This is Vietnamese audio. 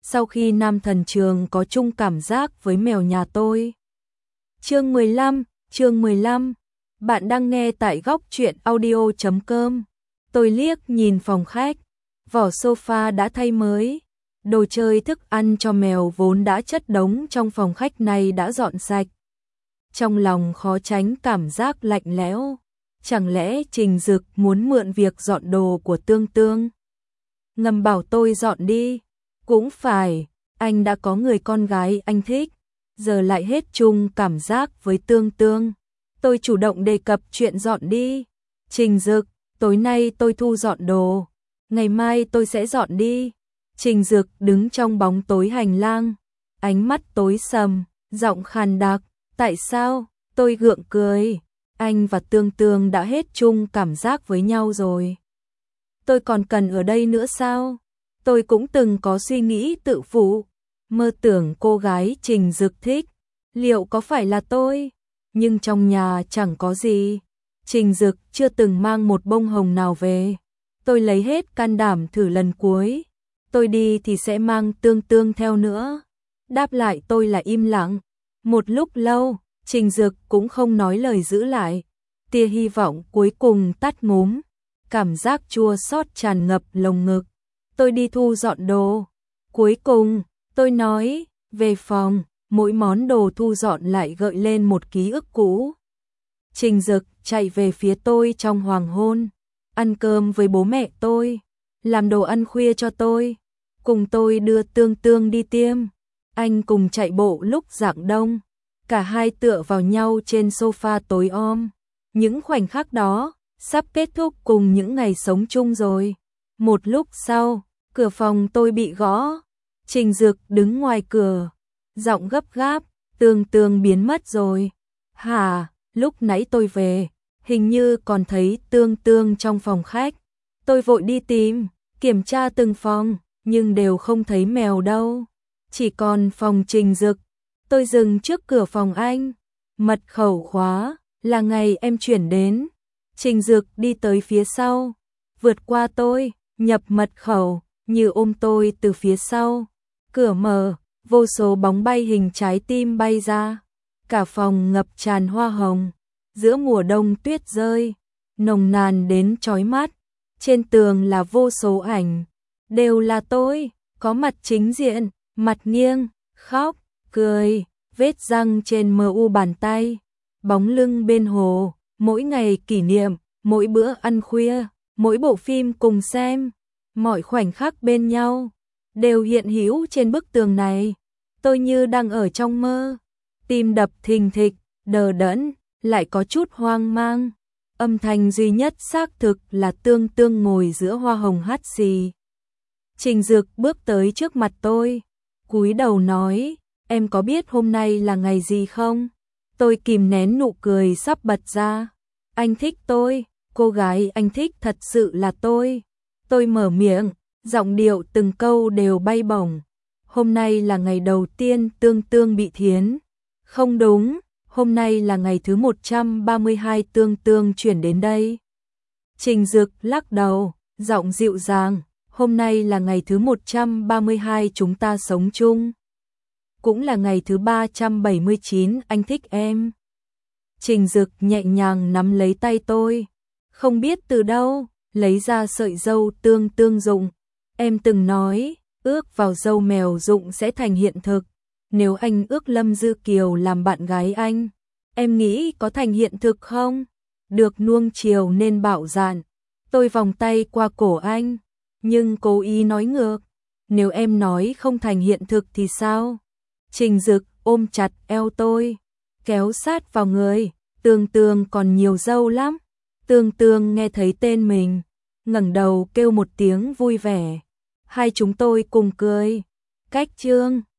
sau khi Nam Thần Trường có chung cảm giác với mèo nhà tôi. Chương 15, bạn đang nghe tại góc truyện audio.com. Tôi liếc nhìn phòng khách, vỏ sofa đã thay mới, đồ chơi thức ăn cho mèo vốn đã chất đống trong phòng khách này đã dọn sạch. Trong lòng khó tránh cảm giác lạnh lẽo, chẳng lẽ Trình Dực muốn mượn việc dọn đồ của Tương Tương? Ngầm bảo tôi dọn đi, cũng phải, anh đã có người con gái anh thích, giờ lại hết chung cảm giác với Tương Tương. Tôi chủ động đề cập chuyện dọn đi. Trình Dực, tối nay tôi thu dọn đồ, ngày mai tôi sẽ dọn đi. Trình Dực đứng trong bóng tối hành lang, ánh mắt tối sầm, giọng khàn đặc, tại sao? Tôi gượng cười, anh và Tương Tương đã hết chung cảm giác với nhau rồi. Tôi còn cần ở đây nữa sao? Tôi cũng từng có suy nghĩ tự phụ, mơ tưởng cô gái Trình Dực thích, liệu có phải là tôi? Nhưng trong nhà chẳng có gì. Trình Dực chưa từng mang một bông hồng nào về. Tôi lấy hết can đảm thử lần cuối. Tôi đi thì sẽ mang Tương Tương theo nữa. Đáp lại tôi là im lặng. Một lúc lâu, Trình Dực cũng không nói lời giữ lại. Tia hy vọng cuối cùng tắt ngúm. Cảm giác chua xót tràn ngập lồng ngực. Tôi đi thu dọn đồ. Cuối cùng, tôi nói, về phòng, mỗi món đồ thu dọn lại gợi lên một ký ức cũ. Trình Dực chạy về phía tôi trong hoàng hôn, ăn cơm với bố mẹ tôi, làm đồ ăn khuya cho tôi, cùng tôi đưa Tương Tương đi tiêm. Anh cùng chạy bộ lúc rạng đông, cả hai tựa vào nhau trên sofa tối om. Những khoảnh khắc đó sắp kết thúc cùng những ngày sống chung rồi. Một lúc sau, cửa phòng tôi bị gõ. Trình Dực đứng ngoài cửa, giọng gấp gáp, Tương Tương biến mất rồi. Hả, lúc nãy tôi về, hình như còn thấy Tương Tương trong phòng khách. Tôi vội đi tìm, kiểm tra từng phòng, nhưng đều không thấy mèo đâu. Chỉ còn phòng Trình Dực. Tôi dừng trước cửa phòng anh. Mật khẩu khóa, là ngày em chuyển đến. Trình Dực đi tới phía sau, vượt qua tôi, nhập mật khẩu, như ôm tôi từ phía sau. Cửa mở, vô số bóng bay hình trái tim bay ra. Cả phòng ngập tràn hoa hồng. Giữa mùa đông tuyết rơi, nồng nàn đến chói mắt. Trên tường là vô số ảnh, đều là tôi, có mặt chính diện, mặt nghiêng, khóc, cười, vết răng trên mờ u bàn tay, bóng lưng bên hồ, mỗi ngày kỷ niệm, mỗi bữa ăn khuya, mỗi bộ phim cùng xem, mọi khoảnh khắc bên nhau đều hiện hữu trên bức tường này. Tôi như đang ở trong mơ, tim đập thình thịch, đờ đẫn, lại có chút hoang mang. Âm thanh duy nhất xác thực là Tương Tương ngồi giữa hoa hồng hát xì. Trình Dực bước tới trước mặt tôi, cúi đầu nói, em có biết hôm nay là ngày gì không? Tôi kìm nén nụ cười sắp bật ra. Anh thích tôi, cô gái anh thích thật sự là tôi. Tôi mở miệng, giọng điệu từng câu đều bay bổng. Hôm nay là ngày đầu tiên Tương Tương bị thiến. Không đúng, hôm nay là ngày thứ 132 Tương Tương chuyển đến đây. Trình Dực lắc đầu, giọng dịu dàng, hôm nay là ngày thứ 132 chúng ta sống chung. Cũng là ngày thứ 379 anh thích em. Trình Dực nhẹ nhàng nắm lấy tay tôi, không biết từ đâu, lấy ra sợi dâu Tương Tương dụng. Em từng nói, ước vào dâu mèo dụng sẽ thành hiện thực. Nếu anh ước Lâm Dư Kiều làm bạn gái anh, em nghĩ có thành hiện thực không? Được nuông chiều nên bạo dạn. Tôi vòng tay qua cổ anh, nhưng cố ý nói ngược. Nếu em nói không thành hiện thực thì sao? Trình Dực ôm chặt eo tôi, kéo sát vào người. Tương Tương còn nhiều dâu lắm. Tương Tương nghe thấy tên mình, ngẩng đầu kêu một tiếng vui vẻ. Hai chúng tôi cùng cười. Cách chương